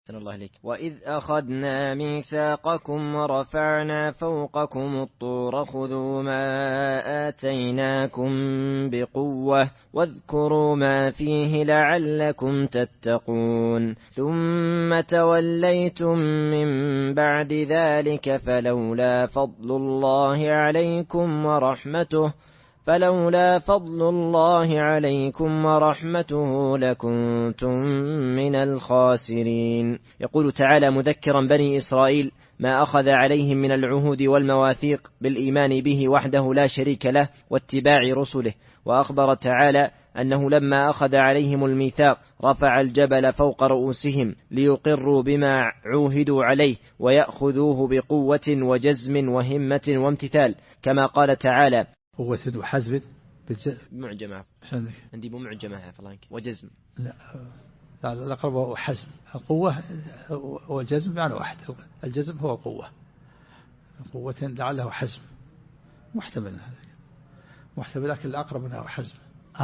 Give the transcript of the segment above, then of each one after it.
أحسن الله عليك. وإذ أخذنا ميثاقكم ورفعنا فوقكم الطور خذوا ما آتيناكم بقوة واذكروا ما فيه لعلكم تتقون ثم توليتم من بعد ذلك فلولا فضل الله عليكم ورحمته لكنتم من الخاسرين. يقول تعالى مذكرا بني إسرائيل ما أخذ عليهم من العهود والمواثيق بالإيمان به وحده لا شريك له واتباع رسله، وأخبر تعالى أنه لما أخذ عليهم الميثاق رفع الجبل فوق رؤوسهم ليقروا بما عوهدوا عليه ويأخذوه بقوة وجزم وهمة وامتثال، كما قال تعالى قوة وحزم معجمة عندي معجمة وجزم لا الأقرب هو حزم. القوة والجزم معنى واحد. الجزم هو قوة لعله حزم محتمل لكن الأقرب منها حزم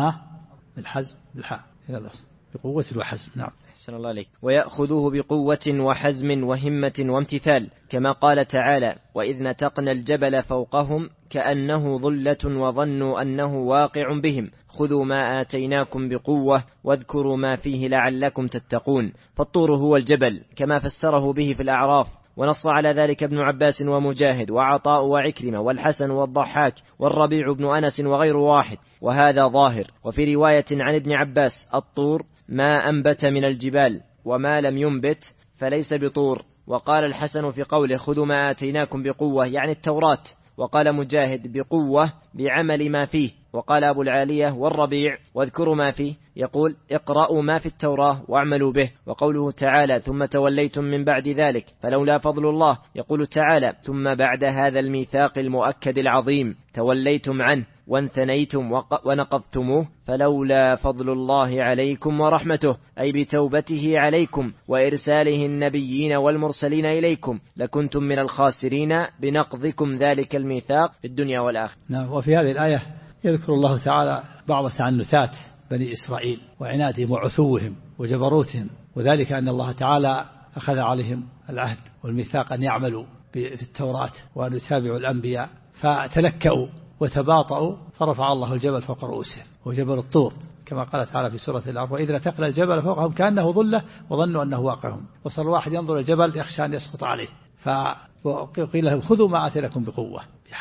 الحزم بالحاء بقوة وحزم. نعم. أحسن الله عليك. ويأخذوه بقوة وحزم وهمة وامتثال، كما قال تعالى وإذ نتقنا الجبل فوقهم كأنه ظلة وظنوا أنه واقع بهم خذوا ما آتيناكم بقوة واذكروا ما فيه لعلكم تتقون. فالطور هو الجبل كما فسره به في الأعراف، ونص على ذلك ابن عباس ومجاهد وعطاء وعكرمة والحسن والضحاك والربيع بن أنس وغير واحد، وهذا ظاهر. وفي رواية عن ابن عباس الطور ما أنبت من الجبال وما لم ينبت فليس بطور. وقال الحسن في قوله خذوا ما آتيناكم بقوة يعني التوراة، وقال مجاهد بقوة بعمل ما فيه. وقال أبو العالية والربيع واذكروا ما فيه يقول اقرأوا ما في التوراة واعملوا به. وقوله تعالى ثم توليتم من بعد ذلك فلولا فضل الله يقول تعالى ثم بعد هذا الميثاق المؤكد العظيم توليتم عنه وانثنيتم ونقضتموه فلولا فضل الله عليكم ورحمته أي بتوبته عليكم وإرساله النبيين والمرسلين إليكم لكنتم من الخاسرين بنقضكم ذلك الميثاق في الدنيا والآخرة. نعم. وفي هذه الآية يذكر الله تعالى بعض تعنتات بني إسرائيل وعنادهم وعثوهم وجبروتهم، وذلك أن الله تعالى أخذ عليهم العهد والميثاق أن يعملوا في التوراة وأن يتابعوا الأنبياء، فتلكأوا وتباطؤوا فرفع الله الجبل فوق رؤوسهم وجبل الطور كما قال تعالى في سورة الأعراف وإذ نتقنا الجبل فوقهم كأنه ظلة وظنوا أنه واقعهم. وصار الواحد ينظر الجبل يخشى أن يسقط عليه، فقيل لهم خذوا ما آتيناكم بقوة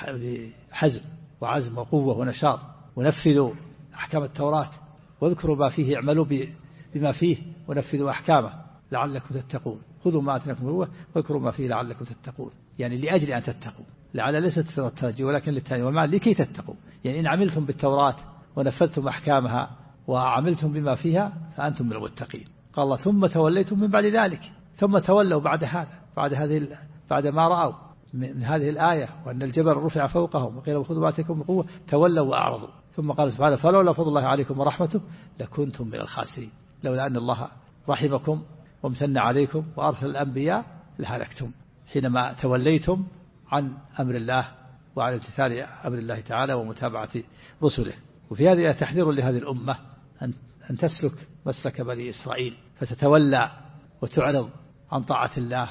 بحزم وعزم وقوة ونشاط ونفذوا أحكام التوراة واذكروا ما فيه اعملوا بما فيه ونفذوا أحكامه لعلكم تتقون. خذوا ما آتيناكم بقوة واذكروا ما فيه لعلكم تتقون، يعني لأجل أن تتقوا، لعل ليست الترجي ولكن للتاني والمعنى لكي تتقوا، يعني إن عملتم بالتوراة ونفذتم أحكامها وعملتم بما فيها فأنتم من المتقين. قال الله ثم توليتم من بعد ذلك، ثم تولوا بعد هذا بعد ما رأوا من هذه الآية وأن الجبل رفع فوقهم وقيل خذوا ما آتيناكم بقوة تولوا وأعرضوا. ثم قال سبحانه فلولا فضل الله عليكم ورحمته لكنتم من الخاسرين، لولا أن الله رحمكم وامتن عليكم وأرسل الأنبياء لهلكتم حينما توليتم عن أمر الله وعن امتثال أمر الله تعالى ومتابعة رسله. وفي هذه تحذير لهذه الأمة أن تسلك مسلك بني إسرائيل فتتولى وتعرض عن طاعة الله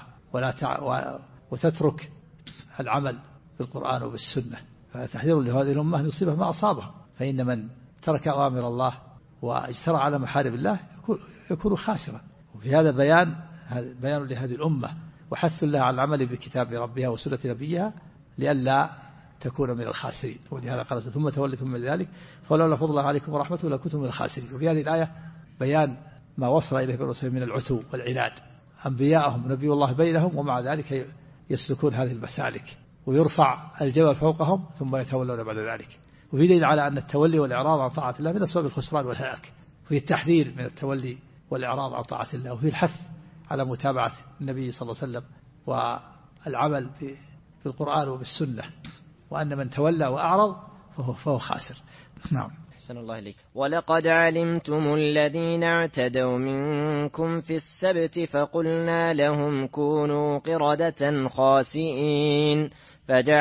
وتترك العمل بالقرآن وبالسنة. فتحذير لهذه الأمة أن يصيبها ما أصابها، فإن من ترك أوامر الله واجترى على محارم الله يكون خاسرا. وفي هذا بيان لهذه الأمة وحث الله على العمل بكتاب ربها وسنة نبيها لئلا تكون من الخاسرين. ولهذا قال ثم توليتم من ذلك فلولا فضل الله عليكم ورحمته لكنتم من الخاسرين. وفي هذه الآية بيان ما وصل إليه الرسل من العتو والعناد، أنبياءهم نبي الله بينهم ومع ذلك يسلكون هذه المسالك ويرفع الجبل فوقهم ثم يتولون بعد ذلك. وفي دليل على أن التولي والإعراض عن طاعة الله من أسباب الخسران والهلاك، وفي التحذير من التولي والإعراض عن طاعة الله، وفي الحث على متابعة النبي صلى الله عليه وسلم والعمل في القرآن وبالسنة، وأن من تولى وأعرض فهو خاسر. نعم. أحسن الله إليك. ولقد علمتم الذين اعتدوا منكم في السبت فقلنا لهم كونوا قردة خاسئين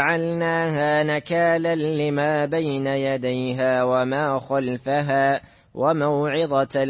فجعلناها نكالا لما بين يديها وما خلفها وموعظة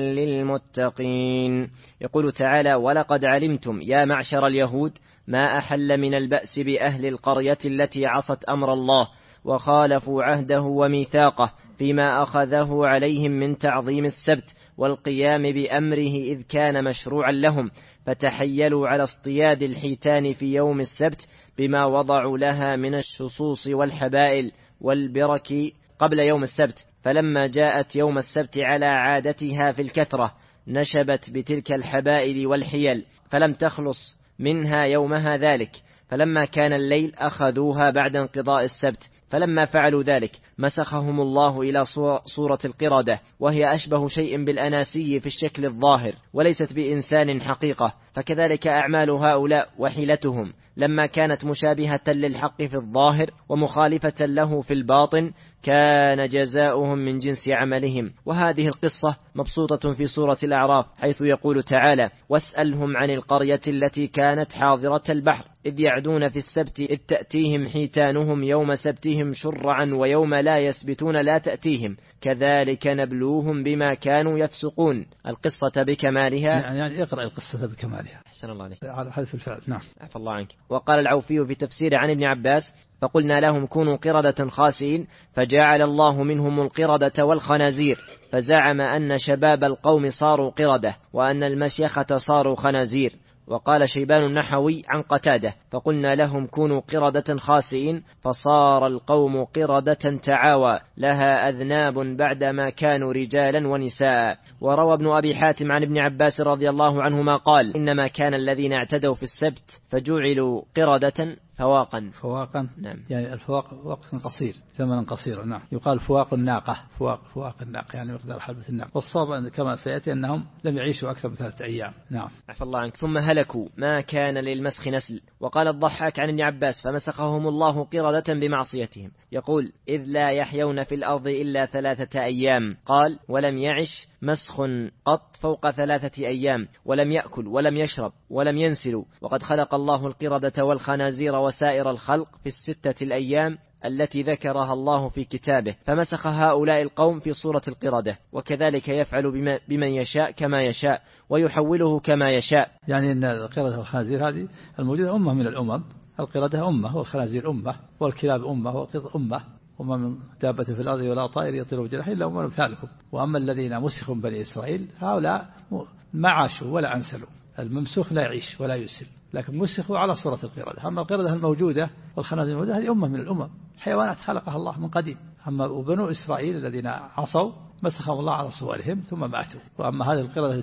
للمتقين. يقول تعالى: ولقد علمتم يا معشر اليهود ما أحل من البأس بأهل القرية التي عصت أمر الله وخالفوا عهده وميثاقه فيما أخذه عليهم من تعظيم السبت والقيام بأمره إذ كان مشروعا لهم، فتحيلوا على اصطياد الحيتان في يوم السبت بما وضعوا لها من الشصوص والحبائل والبرك قبل يوم السبت، فلما جاءت يوم السبت على عادتها في الكثرة نشبت بتلك الحبائل والحيل فلم تخلص منها يومها ذلك، فلما كان الليل أخذوها بعد انقضاء السبت، فلما فعلوا ذلك مسخهم الله إلى صورة القردة، وهي أشبه شيء بالأناسي في الشكل الظاهر وليست بإنسان حقيقة، فكذلك أعمال هؤلاء وحيلتهم لما كانت مشابهة للحق في الظاهر ومخالفة له في الباطن كان جزاؤهم من جنس عملهم. وهذه القصة مبسوطة في سورة الأعراف، حيث يقول تعالى: واسألهم عن القرية التي كانت حاضرة البحر إذ يعدون في السبت إذ تأتيهم حيتانهم يوم سبتهم شرعا ويوم لا يسبتون لا تأتيهم كذلك نبلوهم بما كانوا يفسقون. القصة بكمالها، يعني اقرأ القصة بكمالها. أحسن الله عليك. على حذف الفعل. نعم. عفى الله عنك. وقال العوفي في تفسير عن ابن عباس: فقلنا لهم كونوا قردة خاسئين فجعل الله منهم القردة والخنازير، فزعم أن شباب القوم صاروا قردة وأن المشيخة صاروا خنازير. وقال شيبان النحوي عن قتادة: فقلنا لهم كونوا قردة خاسئين فصار القوم قردة تعاوى لها أذناب بعدما كانوا رجالا ونساء. وروى ابن أبي حاتم عن ابن عباس رضي الله عنهما قال: إنما كان الذين اعتدوا في السبت فجعلوا قردة فواقا. نعم. يعني الفواق وقت قصير، زمنا قصيرا. نعم. يقال فواق الناقة، فواق الناقة يعني مقدار حلبة الناقة. والصواب كما سيأتي أنهم لم يعيشوا أكثر من 3 أيام. نعم. عفى الله عنك. ثم هلكوا ما كان للمسخ نسل. وقال الضحاك عن ابن عباس: فمسخهم الله قردة بمعصيتهم. يقول: إذ لا يحيون في الأرض إلا 3 أيام. قال: ولم يعش مسخ قط فوق 3 أيام، ولم يأكل ولم يشرب ولم ينسل. وقد خلق الله القردة والخنازير وسائر الخلق في 6 الأيام التي ذكرها الله في كتابه، فمسخ هؤلاء القوم في صورة القردة، وكذلك يفعل بمن يشاء كما يشاء ويحوله كما يشاء. يعني أن القردة والخنازير هذه الموجودة أمة من الأمم. القردة أمة والخنازير أمة والكلاب أمة والقطط أمة، وما من دابة في الأرض ولا طائر يطير بجناحيه إلا أمم أمثالكم. وأما الذين مسخوا بني إسرائيل هؤلاء ما عاشوا ولا أنسلوا. الممسوخ لا يعيش ولا يسل، لكن مسخوا على صورة القردة. أما القردة الموجودة والخنازير الموجودة هذه أمة من الأمم، حيوانات خلقها الله من قديم. أما بنو إسرائيل الذين عصوا مسخهم الله على صورهم ثم ماتوا. وأما هذه القردة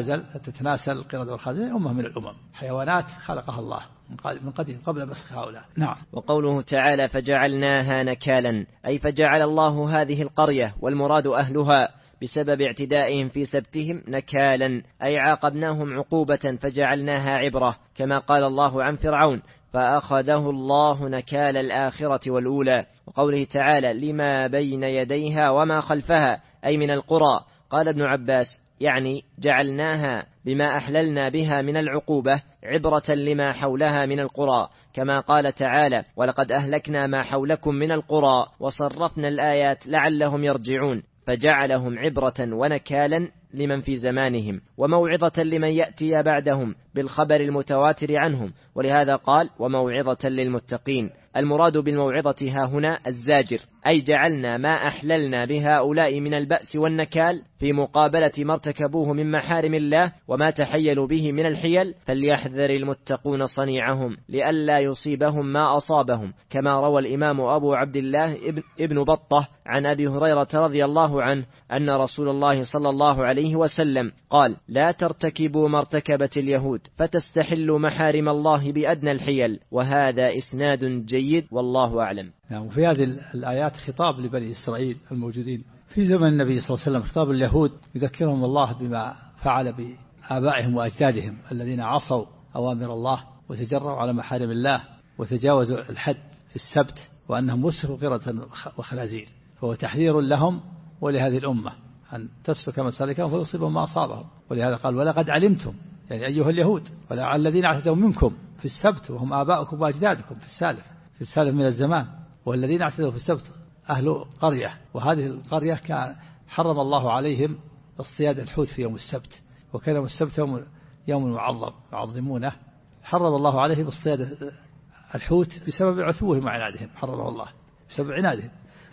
تتناسل القردة والخنازير أمة من الأمم، حيوانات خلقها الله من قديم قبل مسخ هؤلاء. نعم. وقوله تعالى: فجعلناها نكالا، أي فجعل الله هذه القرية والمراد أهلها بسبب اعتدائهم في سبتهم نكالا، أي عاقبناهم عقوبة فجعلناها عبرة، كما قال الله عن فرعون: فأخذه الله نكال الآخرة والأولى. وقوله تعالى: لما بين يديها وما خلفها، أي من القرى. قال ابن عباس: يعني جعلناها بما أحللنا بها من العقوبة عبرة لما حولها من القرى، كما قال تعالى: ولقد أهلكنا ما حولكم من القرى وصرفنا الآيات لعلهم يرجعون، فجعلهم عبرة ونكالا لمن في زمانهم وموعظة لمن يأتي بعدهم بالخبر المتواتر عنهم. ولهذا قال: وموعظة للمتقين. المراد بالموعظة ها هنا الزاجر، أي جعلنا ما أحللنا بهؤلاء من البأس والنكال في مقابلة ما ارتكبوه من محارم الله وما تحيلوا به من الحيل، فليحذر المتقون صنيعهم لئلا يصيبهم ما أصابهم، كما روى الإمام أبو عبد الله ابن بطة عن أبي هريرة رضي الله عنه أن رسول الله صلى الله عليه وسلم قال: لا ترتكبوا ما ارتكبت اليهود فتستحلوا محارم الله بأدنى الحيل. وهذا إسناد جيد والله أعلم. وفي هذه الآيات خطاب لبني إسرائيل الموجودين في زمن النبي صلى الله عليه وسلم، خطاب اليهود يذكرهم الله بما فعل بآبائهم وأجدادهم الذين عصوا أوامر الله وتجرعوا على محارم الله وتجاوزوا الحد في السبت، وأنهم مسخوا قردة وخنازير. فهو تحذير لهم ولهذه الأمة أن تسلك مسالكهم فيصيبهم ما أصابهم. ولهذا قال: ولقد علمتم، يعني أيها اليهود، ولا الذين اعتدوا منكم في السبت وهم آباؤكم وأجدادكم في السالف من الزمان. والذين اعتدوا في السبت أهل قرية، وهذه القرية كان حرم الله عليهم اصطياد الحوت في يوم السبت، وكان يوم السبت يوم معظم يعظمونه، حرم الله عليهم اصطياد الحوت بسبب عتوهم وعنادهم، حرمه الله بسبب عنادهم.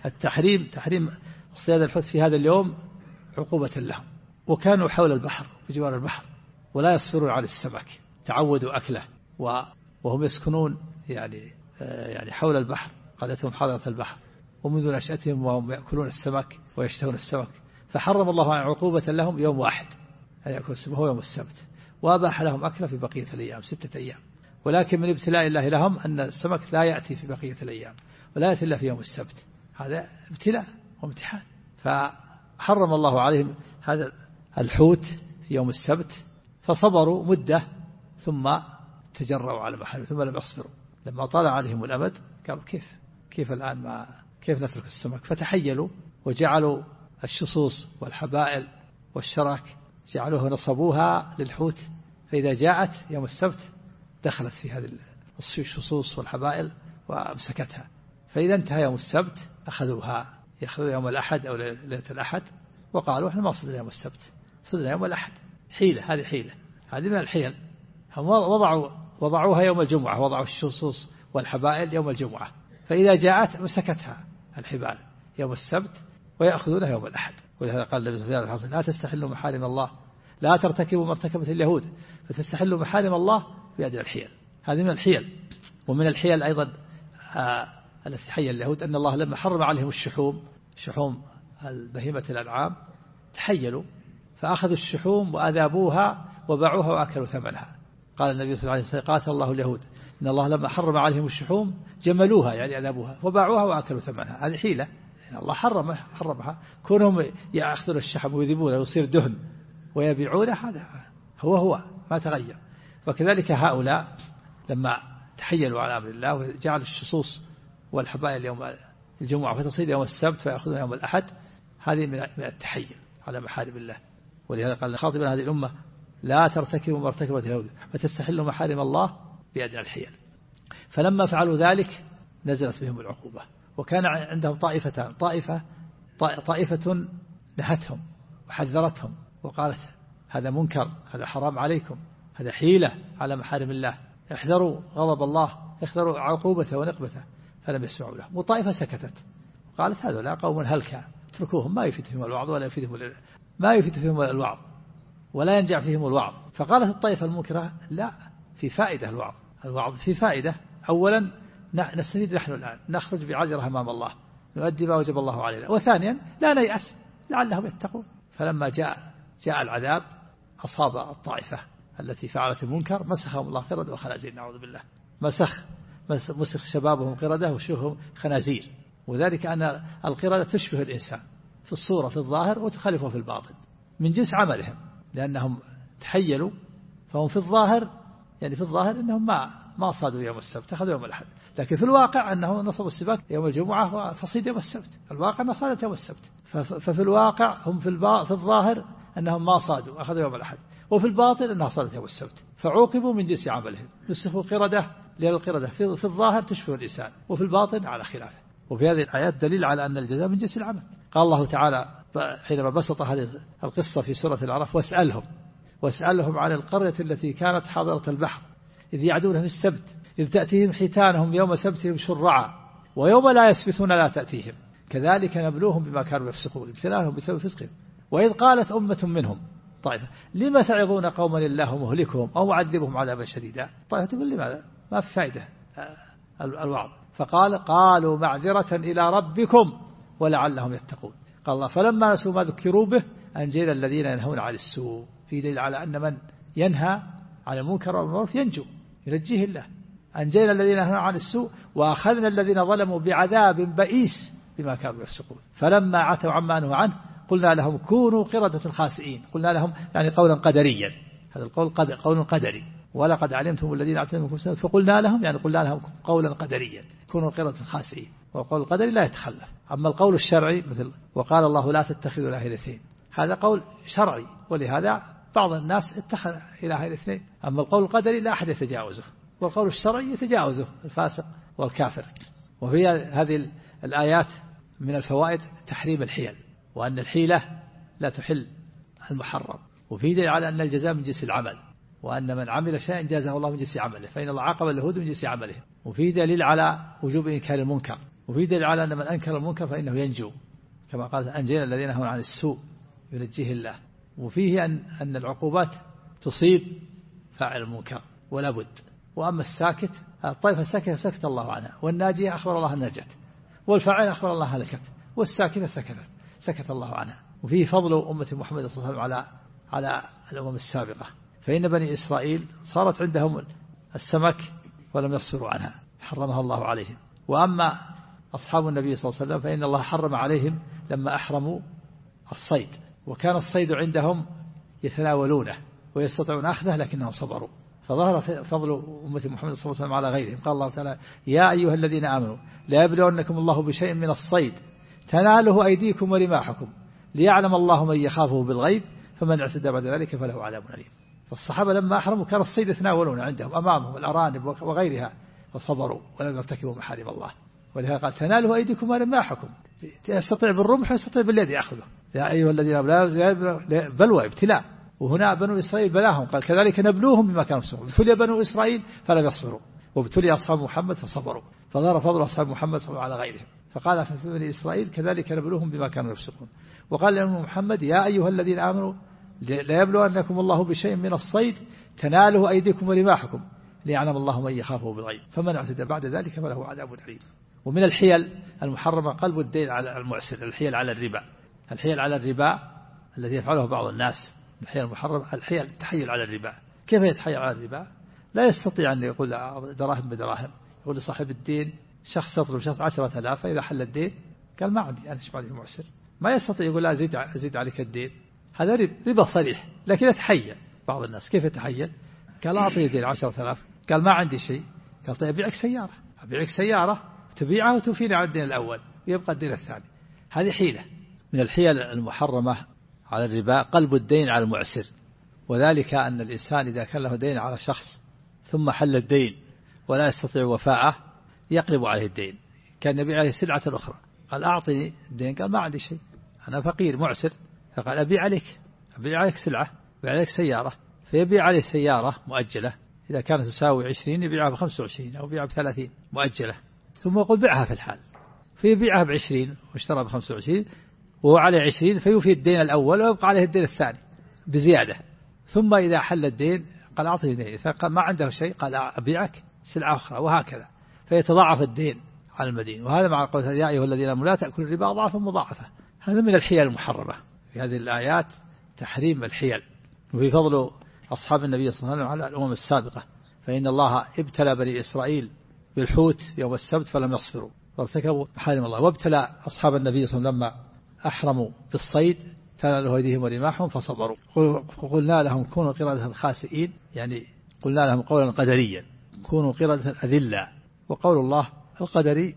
تحريم اصطياد الحوت في هذا اليوم عقوبة لهم. وكانوا حول البحر بجوار البحر ولا يصبرون على السمك، تعودوا أكله، وهم يسكنون يعني حول البحر، قريتهم حضرة البحر، ومنذ نشأتهم وهم يأكلون السمك ويشتهون السمك، فحرم الله عقوبة لهم يوم واحد أن يأكل السمك هو يوم السبت، وأباح لهم أكله في بقية الأيام 6 أيام. ولكن من ابتلاء الله لهم أن السمك لا يأتي في بقية الأيام ولا يأتي إلا في يوم السبت، هذا ابتلاء وامتحان. فحرم الله عليهم هذا الحوت في يوم السبت، فصبروا مدة ثم تجرؤوا على محارم، ثم لم يصبروا. لما طال عليهم الأمد قالوا كيف الآن كيف نترك السمك؟ فتحيلوا وجعلوا الشصوص والحبائل والشراك جعلوها نصبوها للحوت، فإذا جاءت يوم السبت دخلت في هذه الشصوص والحبائل وامسكتها، فإذا انتهى يوم السبت أخذوها يوم الأحد أو ليلة الأحد، وقالوا احنا ما صدنا يوم السبت، صدنا يوم الأحد. حيلة، هذه حيلة، هذه من الحيل. هم وضعوها يوم الجمعة، وضعوا الشصوص والحبائل يوم الجمعة، فإذا جاءت مسكتها الحبال يوم السبت ويأخذونها يوم الأحد. ولهذا قال النبي صلى الله عليه وسلم لا تستحلوا محارم الله، لا ترتكبوا ما ارتكبت اليهود فتستحلوا محارم الله بأدنى الحيل. هذه من الحيل. ومن الحيل أيضا التي حي اليهود أن الله لما حرم عليهم شحوم البهيمة الأنعام تحيلوا فأخذوا الشحوم وأذابوها وباعوها وأكلوا ثمنها. قال النبي صلى الله عليه وسلم قاتل الله اليهود إن الله لما حرم عليهم الشحوم جملوها يعني أذابوها وباعوها وأكلوا ثمنها. هذه حيلة، يعني الله حرمها. كونهم يأخذون الشحم ويذبونه ويصير دهن ويبيعونه هذا هو ما تغير. وكذلك هؤلاء لما تحيلوا على أمر الله وجعلوا الشصوص والحبائل يوم الجمعة فتصيد يوم السبت فيأخذون يوم الأحد، هذه من التحيل على محارم الله. ولهذا قال خاطبا هذه الأمة لا ترتكبوا ما ارتكبت اليهود فتستحلوا محارم الله بأدنى الحيل. فلما فعلوا ذلك نزلت بهم العقوبة. وكان عندهم طائفتان، طائفة نهتهم وحذرتهم وقالت هذا منكر، هذا حرام عليكم، هذا حيلة على محارم الله، احذروا غضب الله، احذروا عقوبته ونقبته، فلم يسمعوا له. وطائفة سكتت وقالت هذا قوم هلكا اتركوهم ما يفيدهم الوعظ ولا ينجع فيهم الوعظ. فقالت الطائفة المنكرة لا، في فائدة الوعظ في فائدة. أولا نستفيد نحن الآن، نخرج بعذرة أمام الله، نؤدي ما وجب الله علينا. وثانيا لا نيأس لعلهم يتقون. فلما جاء العذاب أصاب الطائفة التي فعلت المنكر مسخهم الله قردة وخنازير، نعوذ بالله. مسخ شبابهم قردة وشيوخهم خنازير. وذلك أن القردة تشبه الإنسان في الصورة في الظاهر وتخالفه في الباطن من جنس عملهم، لأنهم تحيلوا فهم في الظاهر أنهم ما صادوا يوم السبت، أخذوا يوم الأحد، لكن في الواقع أنه نصبوا السباق يوم الجمعة وتصيد يوم السبت. الواقع أنها صادت يوم السبت. ففي الواقع هم في الظاهر أنهم ما صادوا أخذوا يوم الأحد، وفي الباطن أنها صادت يوم السبت، فعوقبوا من جنس عملهم. نسخوا قردة لأن القردة في الظاهر تشبه الإنسان وفي الباطن على خلافه. وفي هذه الآيات دليل على أن الجزاء من جنس العمل. قال الله تعالى حينما بسط هذه القصة في سورة الأعراف واسألهم عن القرية التي كانت حاضرة البحر إذ يعدون في السبت إذ تأتيهم حيتانهم يوم سبتهم شرعا ويوم لا يسبتون لا تأتيهم كذلك نبلوهم بما كانوا يفسقون ابتلاهم بسبب فسقهم. وإذ قالت أمة منهم طائفة لما تعظون قوما الله مهلكهم أو معذبهم عذابا شديدا. طائفة تقول لماذا ما في فائدة الوعظ. قالوا معذرة إلى ربكم ولعلهم يتقون. قال الله فلما نسوا ما ذكروا به أنجينا الذين ينهون عن السوء. في دليل على أن من ينهى عن المنكر والمعروف ينجيه الله. أنجينا الذين ينهون عن السوء وأخذنا الذين ظلموا بعذاب بئيس بما كانوا يفسقون. فلما عتوا عما نهوا عنه قلنا لهم كونوا قردة خاسئين. قلنا لهم يعني قولا قدريا، هذا القول قول قدري. ولقد علمتم الذين اعتدوا منكم فقلنا لهم يعني قلنا لهم قولا قدريا كونوا قردة خاسئين. والقول القدري لا يتخلف. أما القول الشرعي مثل وقال الله لا تتخذوا إلهين اثنين، هذا قول شرعي، ولهذا بعض الناس اتخذ إلهين اثنين. أما القول القدري لا أحد يتجاوزه، والقول الشرعي يتجاوزه الفاسق والكافر. وفي هذه الآيات من الفوائد تحريم الحيل، وأن الحيلة لا تحل المحرم. وفي دليل على أن الجزاء من جنس العمل، وأن من عمل شيئا جازه الله من جنس عمله، فإن الله عاقب اليهود من جنس عمله. وفي دليل على وجوب إنكار المنكر، وفي دليل على أن من أنكر المنكر فإنه ينجو، كما قال أنجينا الذين نهوا عن السوء ينجيه الله. وفيه أن العقوبات تصيب فاعل المنكر ولا بد. وأما الساكت، الطائفة الساكتة سكت الله عنها، والناجية أخبر الله نجت، والفاعل أخبر الله هلكت، والساكنة سكت الله عنها. وفيه فضل أمة محمد صلى الله عليه وسلم على الأمم السابقة، فإن بني إسرائيل صارت عندهم السمك ولم يصبروا عنها، حرمها الله عليهم. وأما أصحاب النبي صلى الله عليه وسلم فإن الله حرم عليهم لما أحرموا الصيد، وكان الصيد عندهم يتناولونه ويستطيعون أخذه لكنهم صبروا، فظهر فضل أمة محمد صلى الله عليه وسلم على غيرهم. قال الله تعالى: يا أيها الذين آمنوا لا يبلونكم الله بشيء من الصيد تناله أيديكم ورماحكم ليعلم الله من يخافه بالغيب فمن اعتدى بعد ذلك فله عذاب أليم. فالصحابة لما أحرموا كان الصيد يتناولون عندهم أمامهم الأرانب وغيرها فصبروا ولم يرتكبوا محارم الله. ولهذا قال: تناله أيديكم ورماحكم، يستطيع بالرمح ويستطيع باليد يأخذه. يا أيها الذين آمنوا بلوى ابتلاء، وهنا بنو إسرائيل بلاهم، قال: كذلك نبلوهم بما كانوا يصبرون. ابتلي بنو إسرائيل فلم يصبروا، وابتلي أصحاب محمد فصبروا، فظهر فضل أصحاب محمد صلى الله على غيرهم. فقال في بني إسرائيل: كذلك نبلوهم بما كانوا يفسقون. وقال لهم محمد: يا أيها الذين آمنوا لا يبلونكم الله بشيء من الصيد تناله أيديكم ورماحكم ليعلم الله من يخافه بالغيب فمن اعتدى بعد ذلك فله عذاب أليم. ومن الحيل المحرمة قلب الدين على المعسر، الحيل على الربا. الحيل على الربا الذي يفعله بعض الناس، الحيل المحرم الحيل التحيل على الربا. كيف يتحيل على الربا؟ لا يستطيع أن يقول دراهم بدراهم، يقول لصاحب الدين شخص يطلب شخص 10,000، فإذا حل الدين قال: ما عندي، أنا إيش معي معسر. ما يستطيع يقول: لا أزيد عليك الدين. هذا ربا صريح، لكن يتحيل بعض الناس. كيف يتحيل؟ قال: أعطي دين 10,000، قال: ما عندي شيء. قال: طيب أبيعك سيارة تبيعها وتوفيني على الدين الأول ويبقى الدين الثاني. هذه حيلة من الحيل المحرمة على الربا قلب الدين على المعسر، وذلك أن الإنسان إذا كان له دين على شخص ثم حل الدين ولا يستطيع وفاءه يقلب عليه الدين، كان يبيع عليه سلعة أخرى. قال: أعطني الدين، قال: ما عندي شيء، أنا فقير معسر. فقال: أبيع عليك سلعة، أبيع عليك سيارة. فيبيع عليه سيارة مؤجلة، إذا كانت تساوي 20 يبيعها ب25 أو يبيعها ب30 مؤجلة، ثم يقول: بيعها في الحال. فيبيعها ب20 واشترى ب25 وهو عليه 20، فيوفي الدين الأول ويبقى عليه الدين الثاني بزيادة. ثم إذا حل الدين قال: أعطني دين. فقال: ما عنده شيء، قال: أبيعك سلعة أخرى، وهكذا. فيتضاعف الدين على المدين. وهذا مع قول: يا أيها الذين آمنوا لا تأكلوا الربا أضعافا مضاعفة. هذا من الحيل المحرمة في هذه الآيات، تحريم الحيل. وفي فضل أصحاب النبي صلى الله عليه وسلم على الأمم السابقة، فإن الله ابتلى بني إسرائيل بالحوت يوم السبت فلم يصبروا وارتكبوا محارم الله، وابتلى أصحاب النبي صلى الله عليه وسلم لما أحرموا بالصيد تناله أيديهم ورماحهم فصبروا. قلنا لهم كونوا قردة خاسئين، يعني قلنا لهم قولا قدريا: كونوا قردة أذلة. وقول الله القدري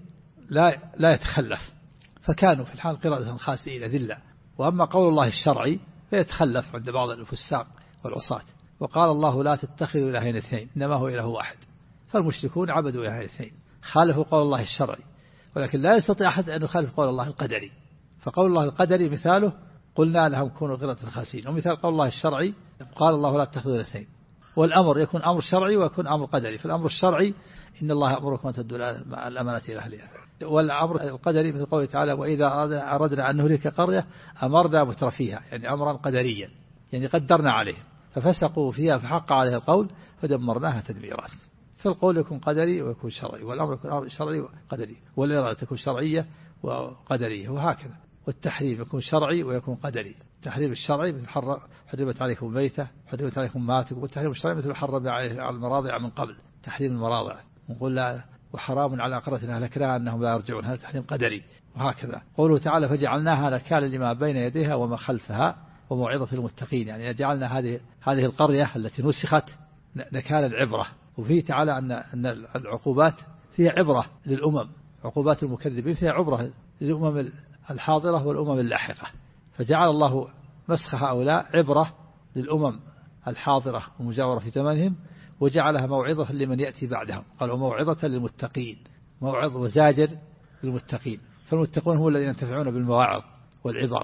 لا يتخلف، فكانوا في الحال قردة خاسئين أذلة. وأما قول الله الشرعي فيتخلف عند بعض الفساق والعصاة. وقال الله: لا تتخذوا إلهين اثنين إنما هو إله واحد. فالمشركون عبدوا إلهين اثنين، خالفوا قول الله الشرعي، ولكن لا يستطيع أحد أن يخالف قول الله القدري. فقول الله القدري مثاله: قلنا لهم كونوا قردة خاسئين. ومثال قول الله الشرعي: قال الله: لا تتخذوا الاثنين. والأمر يكون أمر شرعي ويكون أمر قدري. فالأمر الشرعي: إن الله يأمركم أن تؤدوا الأمانة إلى أهلها. والأمر القدري مثل قوله تعالى: وإذا أردنا أن نهلك قرية أمرنا مترفيها، يعني أمرا قدريا، يعني قدرنا عليه ففسقوا فيها فحق عليه القول فدمرناها تدميرا. فالقول يكون قدري ويكون شرعي، والأمر يكون شرعي وقدري، والإرادة تكون شرعية وقدرية، وهكذا. والتحريم يكون شرعي ويكون قدري. التحريم الشرعي مثل حرمت عليكم الميتة، حرمت عليكم ماتوا. والتحريم الشرعي مثل حرم على المراضع من قبل، تحريم المراضع. ونقول: لا، وحرام على قرية أهلكناها أنهم لا يرجعون، هذا تحريم قدري. وهكذا قوله تعالى: فجعلناها نكالا لما بين يديها وما خلفها وموعظة للمتقين، يعني جعلنا هذه القرية التي نسخت نكال العبرة. وفيه تعالى أن العقوبات فيها عبرة للأمم، عقوبات المكذبين فيها عبرة للأمم الحاضرة والأمم اللاحقة. فجعل الله مسخ هؤلاء عبرة للأمم الحاضرة والمجاورة في زمانهم، وجعلها موعظة لمن يأتي بعدهم. قالوا: موعظة للمتقين، موعظ وزاجر للمتقين. فالمتقون هم الذين ينتفعون بالمواعظ والعبر،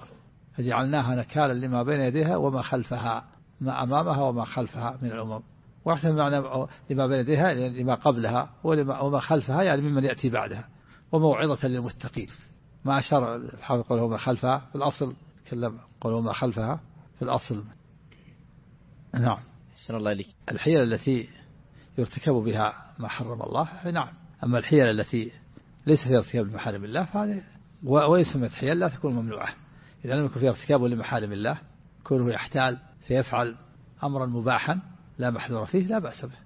فجعلناها نكالا لما بين يديها وما خلفها، ما أمامها وما خلفها من الأمم. واحتمل معنى لما بين يديها لما قبلها، وما خلفها يعني ممن يأتي بعدها، وموعظة للمتقين. ما أشار الحافظ قوله وما خلفها في الأصل، تكلم قوله وما خلفها في الأصل. نعم. أحسن الله إليك. الحيل التي يرتكب بها ما حرم الله نعم. أما الحيل التي ليس فيها ارتكاب لمحارم الله فهذه ويسمى حيل لا تكون ممنوعة. إذا لم يكن فيها ارتكاب لمحارم الله، كونه يحتال فيفعل أمرا مباحا لا محذور فيه لا بأس به.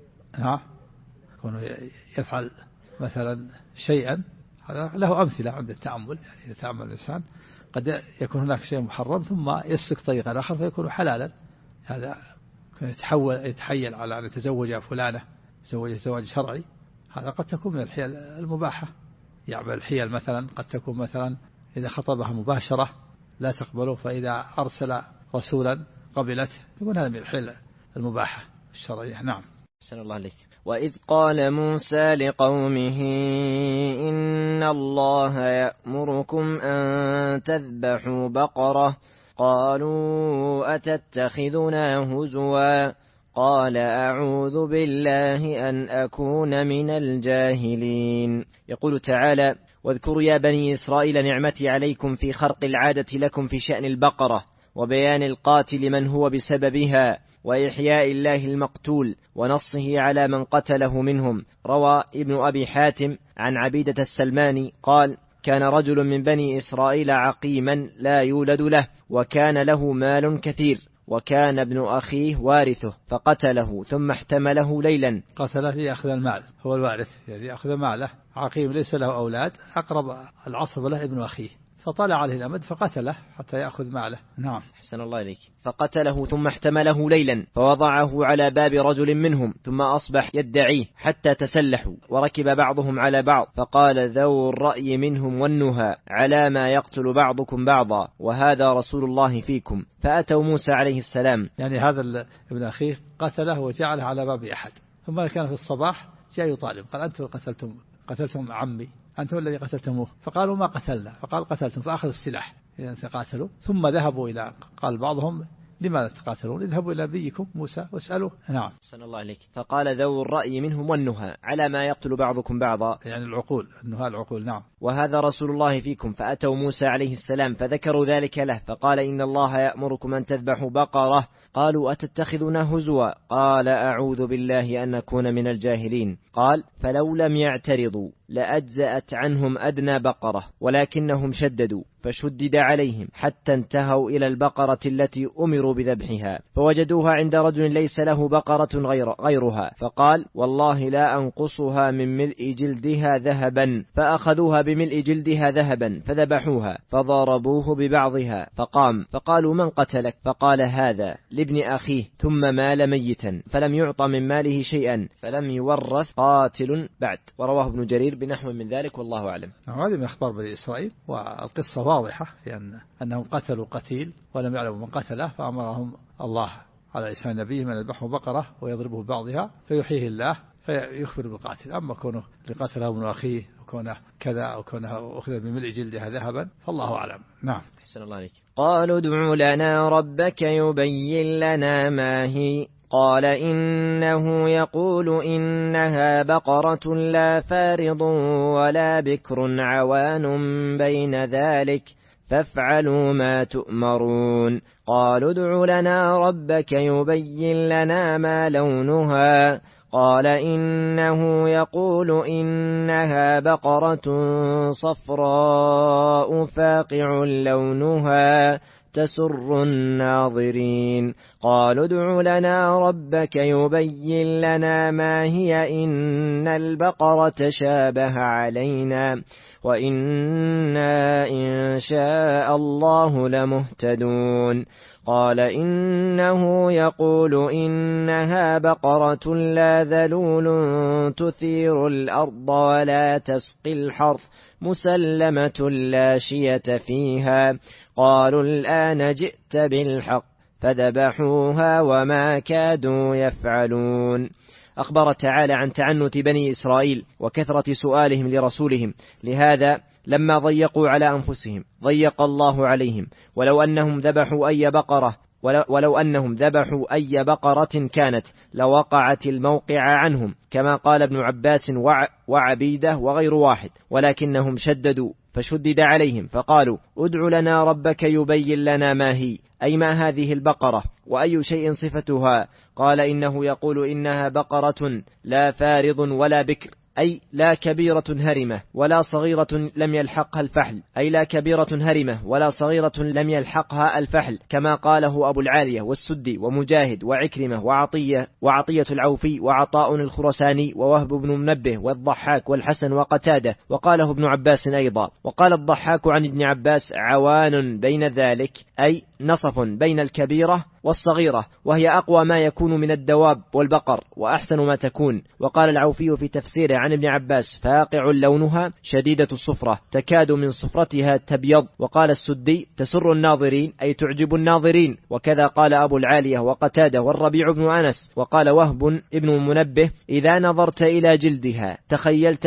كونه يفعل مثلا شيئا، هذا له أمثلة عند التأمل. يعني يتأمل الإنسان قد يكون هناك شيء محرم ثم يسلك طريقا آخر فيكون حلالا. هذا يتحيل على أن يتزوج فلانة، يتزوج زواج شرعي، هذا قد تكون من الحيل المباحة. يعمل الحيل مثلا قد تكون مثلا إذا خطبها مباشرة لا تقبله، فإذا أرسل رسولا قبلته، تكون هذا من الحيل المباحة الشرعية. نعم. أحسن الله عليك. وإذ قال موسى لقومه إن الله يأمركم أن تذبحوا بقرة قالوا أتتخذنا هزوا قال أعوذ بالله أن أكون من الجاهلين. يقول تعالى: واذكروا يا بني إسرائيل نعمتي عليكم في خرق العادة لكم في شأن البقرة وبيان القاتل من هو بسببها وإحياء الله المقتول ونصه على من قتله منهم. روى ابن أبي حاتم عن عبيدة السلماني قال: كان رجل من بني إسرائيل عقيما لا يولد له، وكان له مال كثير، وكان ابن أخيه وارثه فقتله ثم احتمله ليلا. قتله ليأخذ المال، هو الوارث يعني يأخذ ماله. عقيم ليس له أولاد، أقرب العصب له ابن أخيه، فطلع عليه الأمد فقتله حتى يأخذ ماله. نعم. أحسن الله إليك. فقتله ثم احتمله ليلا فوضعه على باب رجل منهم ثم أصبح يدعيه حتى تسلحوا وركب بعضهم على بعض، فقال ذو الرأي منهم والنهى على ما يقتل بعضكم بعضا وهذا رسول الله فيكم. فأتوا موسى عليه السلام، يعني هذا ابن أخيه قتله وجعله على باب أحد، ثم كان في الصباح جاء يطالب قال أنتم قتلتم عمي، أنتم الذي قتلتموه. فقالوا ما قتلنا، فقال قتلتم، فأخذوا السلاح إذا تقاتلوا. ثم ذهبوا إلى، قال بعضهم لماذا تقاتلون؟ اذهبوا إلى نبيكم موسى واسألوه. نعم. صلى الله عليك. فقال ذو الرأي منهم والنهى على ما يقتل بعضكم بعضا، يعني العقول، النهى العقول. نعم. وهذا رسول الله فيكم. فأتوا موسى عليه السلام فذكروا ذلك له، فقال إن الله يأمركم أن تذبحوا بقرة. قالوا أتتخذنا هزوا قال أعوذ بالله أن نكون من الجاهلين. قال فلو لم يعترضوا لأجزأت عنهم أدنى بقرة، ولكنهم شددوا فشدد عليهم حتى انتهوا إلى البقرة التي أمروا بذبحها، فوجدوها عند رجل ليس له بقرة غيرها، فقال والله لا أنقصها من ملء جلدها ذهبا، فأخذوها بملء جلدها ذهبا فذبحوها فضربوه ببعضها فقام، فقالوا من قتلك؟ فقال هذا لابن أخيه، ثم مال ميتا فلم يعط من ماله شيئا فلم يورث قاتل بعد. ورواه ابن جرير بنحو من ذلك والله أعلم. هذه من أخبار بني إسرائيل، والقصة واضحة في أنهم قتلوا قتيل ولم يعلموا من قتله، فأمرهم الله على لسان نبيه من يذبحوا بقرة ويضربه ببعضها فيحييه الله فيخبر بالقاتل. أما كونه لقتله ابن أخيه وكونه كذا أو كونه أخذ بملء جلدها ذهبا فالله أعلم. نعم. أحسن الله عليك. قالوا ادع لنا ربك يبين لنا ما هي قال إنه يقول إنها بقرة لا فارض ولا بكر عوان بين ذلك فافعلوا ما تؤمرون. قالوا ادع لنا ربك يبين لنا ما لونها قال إنه يقول إنها بقرة صفراء فاقع لونها تسر الناظرين. قالوا ادع لنا ربك يبين لنا ما هي إن البقرة شابه علينا وإنا إن شاء الله لمهتدون. قال إنه يقول إنها بقرة لا ذلول تثير الأرض ولا تسقي الحرث مسلمة لا شية فيها. قالوا الآن جئت بالحق فذبحوها وما كادوا يفعلون. أخبر تعالى عن تعنت بني إسرائيل وكثرة سؤالهم لرسولهم، لهذا لما ضيقوا على أنفسهم ضيق الله عليهم، ولو أنهم ذبحوا أي بقرة كانت لوقعت الموقع عنهم، كما قال ابن عباس وعبيدة وغير واحد، ولكنهم شددوا فشدد عليهم فقالوا ادع لنا ربك يبين لنا ما هي، أي ما هذه البقرة وأي شيء صفتها؟ قال إنه يقول إنها بقرة لا فارض ولا بكر، أي لا كبيرة هرمة ولا صغيرة لم يلحقها الفحل، أي لا كبيرة هرمة ولا صغيرة لم يلحقها الفحل، كما قاله أبو العالية والسدي ومجاهد وعكرمة وعطية العوفي وعطاء الخرساني ووهب بن منبه والضحاك والحسن وقتادة، وقاله ابن عباس أيضا. وقال الضحاك عن ابن عباس عوان بين ذلك، أي نصف بين الكبيرة والصغيرة، وهي أقوى ما يكون من الدواب والبقر وأحسن ما تكون. وقال العوفي في تفسيره عن ابن عباس فاقع لونها شديدة الصفرة تكاد من صفرتها تبيض. وقال السدي تسر الناظرين، أي تعجب الناظرين. وكذا قال أبو العالية وقتادة والربيع بن أنس. وقال وهب ابن منبه إذا نظرت إلى جلدها تخيلت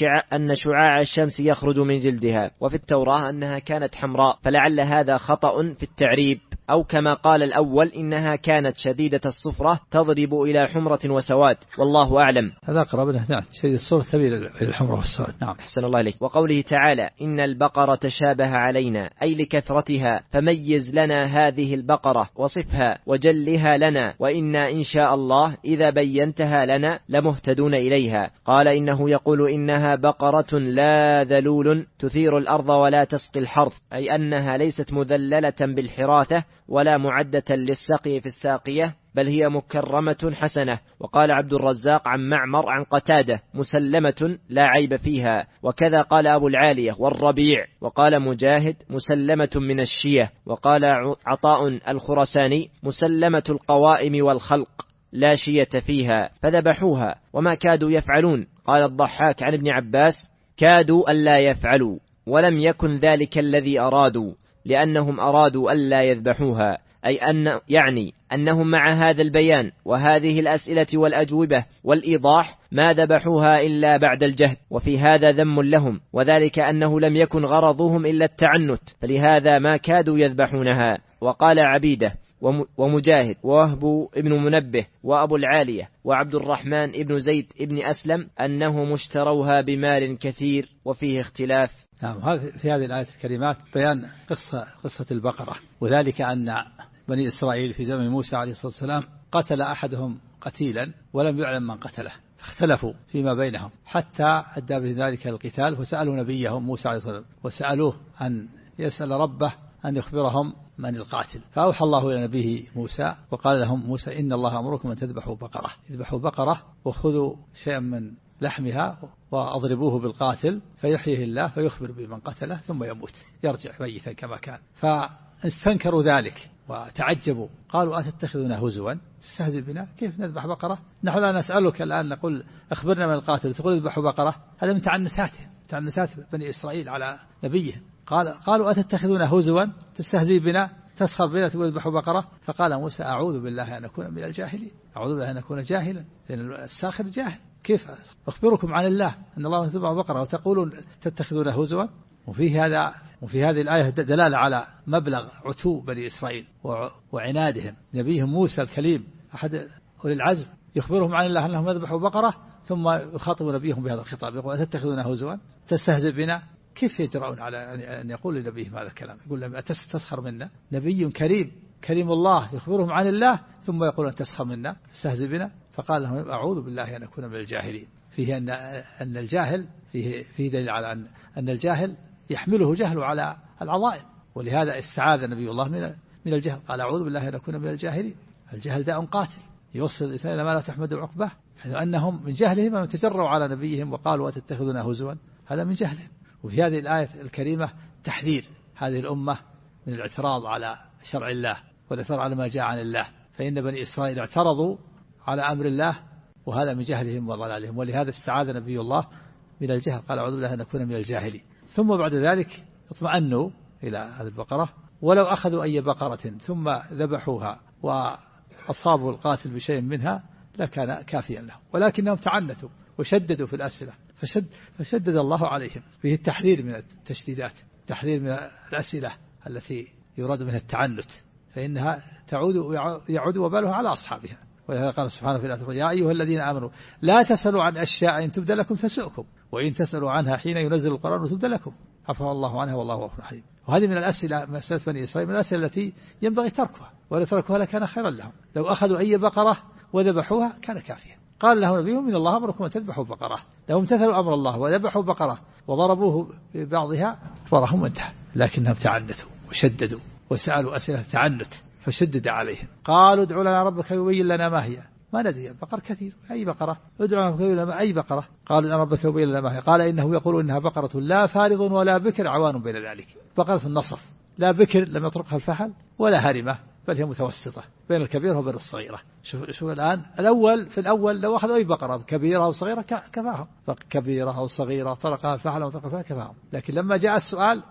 أن شعاع الشمس يخرج من جلدها. وفي التوراة أنها كانت حمراء، فلعل هذا خطأ في التعريب، أو كما قال الأول إنها كانت شديدة الصفرة تضرب إلى حمرة وسواد، والله أعلم. هذا أقرب له. نعم، شديد الصفرة تبيل إلى الحمرة والسواد. نعم، أحسن الله عليك. وقوله تعالى إن البقرة تشابه علينا، أي لكثرتها، فميز لنا هذه البقرة وصفها وجلها لنا، وإنا إن شاء الله إذا بينتها لنا لمهتدون إليها. قال إنه يقول إنها بقرة لا ذلول تثير الأرض ولا تسقي الحرث، أي أنها ليست مذللة بالحراثة ولا معدة للسقي في الساقية، بل هي مكرمة حسنة. وقال عبد الرزاق عن معمر عن قتادة مسلمة لا عيب فيها. وكذا قال أبو العالية والربيع. وقال مجاهد مسلمة من الشية. وقال عطاء الخرساني مسلمة القوائم والخلق لا شية فيها، فذبحوها وما كادوا يفعلون. قال الضحاك عن ابن عباس كادوا ألا يفعلوا، ولم يكن ذلك الذي أرادوا، لأنهم أرادوا ألا يذبحوها، أي يعني أنهم مع هذا البيان وهذه الأسئلة والأجوبة والإيضاح ما ذبحوها إلا بعد الجهد، وفي هذا ذم لهم، وذلك أنه لم يكن غرضهم إلا التعنت، فلهذا ما كادوا يذبحونها. وقال عبيدة ومجاهد ووهب ابن منبه وأبو العالية وعبد الرحمن ابن زيد ابن أسلم أنهم اشتروها بمال كثير، وفيه اختلاف. نعم، في هذه الآية الكريمات بيان قصة البقرة، وذلك أن بني إسرائيل في زمن موسى عليه الصلاة والسلام قتل أحدهم قتيلا ولم يعلم من قتله، فاختلفوا فيما بينهم حتى أدى بذلك القتال، وسألوا نبيهم موسى عليه الصلاة والسلام وسألوه أن يسأل ربه أن يخبرهم من القاتل، فأوحى الله إلى نبيه موسى وقال لهم موسى إن الله أمركم أن تذبحوا بقرة وخذوا شيئا من لحمها وأضربوه بالقاتل فيحييه الله فيخبر بمن قتله ثم يموت يرجع ميتا كما كان. فاستنكروا ذلك وتعجبوا، قالوا أتتخذنا هزوا تستهزئ بنا؟ كيف نذبح بقرة؟ نحن لا نسألك الآن نقول أخبرنا من القاتل تقول اذبحوا بقرة؟ هذا من تعنتات بني إسرائيل على نبيه. قالوا أتتخذنا هزوا تستهزئ بنا تسخر بنا تقول اذبحوا بقرة؟ فقال موسى أعوذ بالله أن أكون من الجاهلين، أعوذ بالله أن أكون جاهلا، لأن الساخر جاهل. كيف أخبركم عن الله أن الله يذبح بقرة وتقولون تتخذون هزوا؟ وفي هذه الآية دلالة على مبلغ عتو بني إسرائيل وعنادهم. نبيهم موسى الكليم أحد أولي العزم يخبرهم عن الله أنهم يذبحوا بقرة، ثم يخاطب نبيهم بهذا الخطاب يقول أتتخذون هزوا تستهزئ بنا؟ كيف يجرؤون على أن يقول لنبيهم هذا الكلام؟ يقول لهم أتسخر منا؟ نبي كريم الله يخبرهم عن الله ثم يقول أن تسخر منا تستهزئ بنا؟ فقال لهم أعوذ بالله أن أكون من الجاهلين. فيه أن الجاهل فيه دليل على أن الجاهل يحمله جهله على العظائم، ولهذا استعاذ نبي الله من الجهل، قال أعوذ بالله أن أكون من الجاهلين. الجهل داء قاتل يوصل الإنسان إلى ما لا تحمد عقباه، حيث أنهم من جهلهم تجروا على نبيهم وقالوا أتتخذنا هزوا، هذا من جهلهم. وفي هذه الآية الكريمة تحذير هذه الأمة من الاعتراض على شرع الله والاعتراض على ما جاء عن الله، فإن بني إسرائيل اعترضوا على أمر الله وهذا من جهلهم وضلالهم، ولهذا استعاذ نبي الله من الجهل، قال أعوذ بالله أن أكون من الجاهلين. ثم بعد ذلك اطمأنوا إلى هذه البقرة، ولو أخذوا أي بقرة ثم ذبحوها وأصابوا القاتل بشيء منها لكان كافيا لهم، ولكنهم تعنتوا وشددوا في الأسئلة فشدد الله عليهم. فيه التحذير من التشديدات، التحذير من الأسئلة التي يراد منها التعنت، فإنها يعود وبالها على أصحابها. ولهذا قال سبحانه في الآية: يا أيها الذين آمنوا لا تسألوا عن أشياء إن تبد لكم تسؤكم وإن تسألوا عنها حين ينزل القرآن تبد لكم عفى الله عنها والله غفور رحيم. وهذه من الأسئلة، مسألة بني إسرائيل، من الأسئلة التي ينبغي تركها، ولا تركها لكان خيرا لهم. لو أخذوا أي بقرة وذبحوها كان كافيا. قال له نبيهم: من الله أمركم أن تذبحوا بقرة. لو امتثلوا أمر الله وذبحوا بقرة وضربوه ببعضها فرهم انتهى، لكنهم تعنتوا وشددوا وسألوا أسئلة تعنت فشدد عليهم. قالوا: ادعوا لنا ربك يبين لنا ما هي. ما ندري، البقر كثير، أي بقرة؟ ادعوا لنا ربك يبين لنا أي بقرة؟ قالوا: لنا ربك يبين لنا ما هي. قال: إنه يقول إنها بقرة لا فارض ولا بكر عوان بين ذلك. بقرة النصف، لا بكر لم يطرقها الفحل ولا هرمة، بل هي متوسطة بين الكبيرة وبين الصغيرة. شوف الآن في الأول لو أخذوا أي بقرة كبيرة أو صغيرة كفاهم، كبيرة أو صغيرة طرقها الفحل أو طرقها الفحل كفاهم. لكن لما جاء السؤال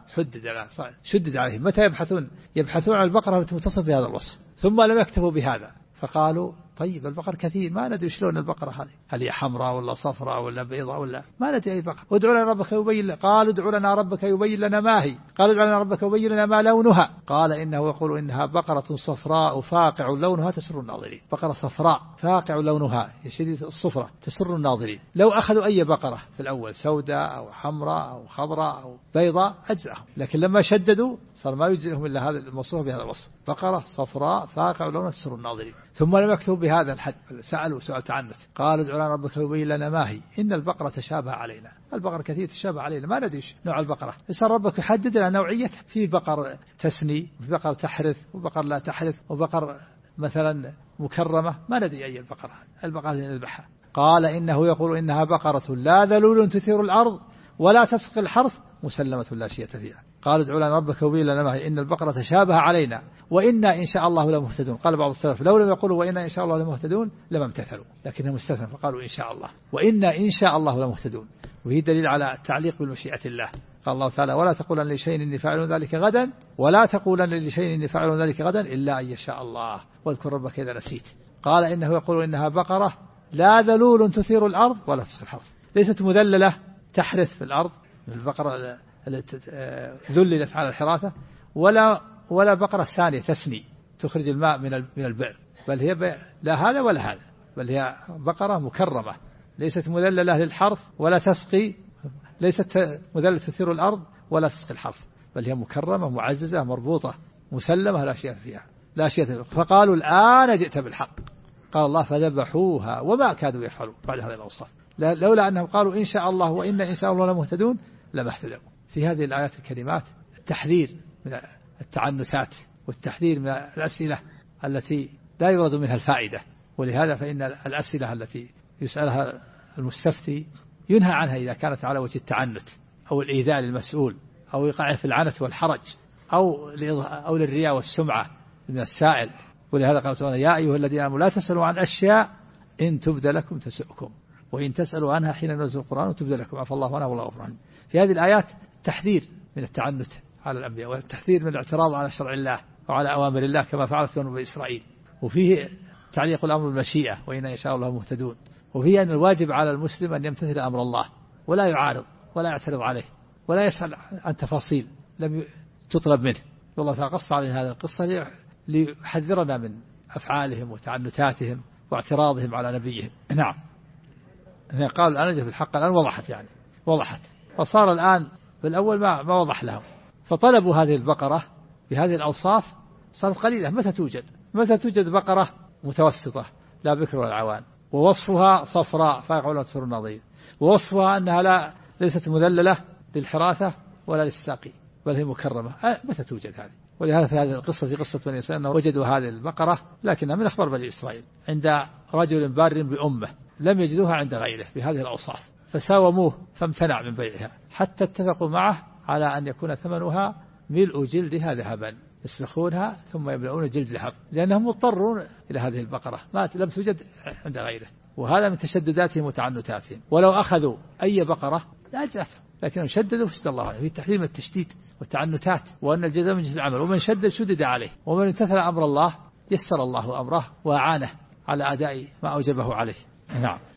شدد عليهم. متى يبحثون عن البقرة التي متصف بهذا الوصف، ثم لم يكتفوا بهذا فقالوا: طيب البقر كثير، ما ندري شلون البقرة هذه، هل هي حمراء ولا صفراء ولا بيضاء ولا ما ندري أي بقرة. ادعوا لنا ربك يبين لنا. قالوا: ادعوا لنا ربك يبين لنا ما هي. قالوا: ادعوا لنا ربك يبين لنا ما لونها. قال: إنه يقول إنها بقرة صفراء فاقع لونها تسر الناظرين. بقرة صفراء فاقع لونها شديد الصفرة تسر الناظرين. لو أخذوا أي بقرة في الأول سوداء أو حمراء أو خضراء أو بيضاء أجزأهم، لكن لما شددوا صار ما يجزئهم إلا هذا الموصوف بهذا الوصف: بقرة صفراء فاقع لونها تسر الناظرين. ثم لم يكتبوا بهذا الحد، سألوا سؤال تعنت. قالوا: ادعوا لنا ربك يبين لنا ما هي. إن البقرة تشابه علينا. البقرة كثير تشابه علينا، ما ندري نوع البقرة. يسأل ربك يحدد لنا نوعيتها. في بقر تسني، وفي بقر تحرث، وبقر لا تحرث، وبقر مثلا مكرمة، ما ندري أي البقرة اللي نذبحها. قال: إنه يقول إنها بقرة لا ذلول تثير الأرض ولا تسقي الحرث مسلمة لا شية فيها. قالوا: ادعوا لنا ربك يبين لنا ما هي. إن البقرة تشابه علينا وإنا إن شاء الله لمهتدون. قال بعض السلف: لو لم يقولوا وإنا إن شاء الله لمهتدون لما امتثلوا، لكنهم استثنوا فقالوا إن شاء الله، وإنا إن شاء الله لمهتدون. وهي دليل على التعليق بمشيئة الله. قال الله تعالى: ولا تقولن لشيء إني فاعل ذلك غدا، ولا تقولن لشيء إني فاعل ذلك غدا إلا أن يشاء الله، واذكر ربك إذا نسيت. قال: إنه يقول إنها بقرة لا ذلول تثير الأرض ولا تسقي الحرث. ليست مذللة تحرث في الأرض، البقرة التي ذللت على الحراثة، ولا بقرة ثانية تسني تخرج الماء من البئر، بل هي لا هذا ولا هذا، بل هي بقرة مكرمة ليست مذللة للحرث ولا تسقي، ليست مذللة تثير الأرض ولا تسقي الحرث، بل هي مكرمة معززة مربوطة مسلمة لا شيء فيها، لا شيء فيها. فقالوا: الآن جئت بالحق. قال الله: فذبحوها وما كادوا يفعلون بعد هذه الأوصاف. لولا أنهم قالوا إن شاء الله وإنا إن شاء الله لمهتدون لما اهتدوا. في هذه الآيات الكريمات التحذير من التعنتات والتحذير من الأسئلة التي لا يراد منها الفائدة. ولهذا فإن الأسئلة التي يسألها المستفتي ينهى عنها إذا كانت على وجه التعنت أو الإيذاء للمسؤول أو إيقاعه في العنت والحرج أو للرياء والسمعة من السائل. ولهذا قال سبحانه: يا أيها الذين آمنوا لا تسألوا عن أشياء إن تبد لكم تسؤكم وإن تسألوا عنها حين ينزل القرآن تبد لكم عفى الله عنها والله غفور رحيم. في هذه الآيات تحذير من التعنت على الأنبياء والتحذير من الاعتراض على شرع الله وعلى أوامر الله كما فعلت بني إسرائيل. وفيه تعليق الأمر بالمشيئة وإن إن شاء الله مهتدون. وفيه أن الواجب على المسلم أن يمتثل أمر الله ولا يعارض ولا يعترض عليه ولا يسأل عن تفاصيل لم تطلب منه. والله تعالى قص علينا هذه القصة ليحذرنا من أفعالهم وتعنتاتهم واعتراضهم على نبيهم. نعم، قال الآن جاء في الحق، الآن وضحت فصار الآن بالأول ما وضح لهم، فطلبوا هذه البقرة بهذه الأوصاف صارت قليلة. متى توجد بقرة متوسطة لا بكر ولا عوان ووصفها صفراء فاقع ولا تسر الناظرين ووصفها أنها ليست مذللة للحراثة ولا للساقي بل هي مكرمة، متى توجد هذه؟ ولهذا في هذه القصة في قصة بني إسرائيل وجدوا هذه البقرة لكنها من أخبار بني إسرائيل عند رجل بار بأمه لم يجدوها عند غيره بهذه الأوصاف فساوموه فامتنع من بيعها حتى اتفقوا معه على أن يكون ثمنها ملء جلدها ذهبا، يسلخونها ثم يملؤون جلد ذهب لأنهم مضطرون إلى هذه البقرة لم توجد عند غيره. وهذا من تشدداتهم وتعنتاتهم. ولو أخذوا أي بقرة لأجزأتهم لكنهم شددوا فشد الله عليه. في تحذير من التشديد والتعنتات وأن الجزاء من جنس العمل، ومن شدد شدد عليه، ومن امتثل أمر الله يسر الله أمره وأعانه على أداء ما أوجبه عليه. نعم.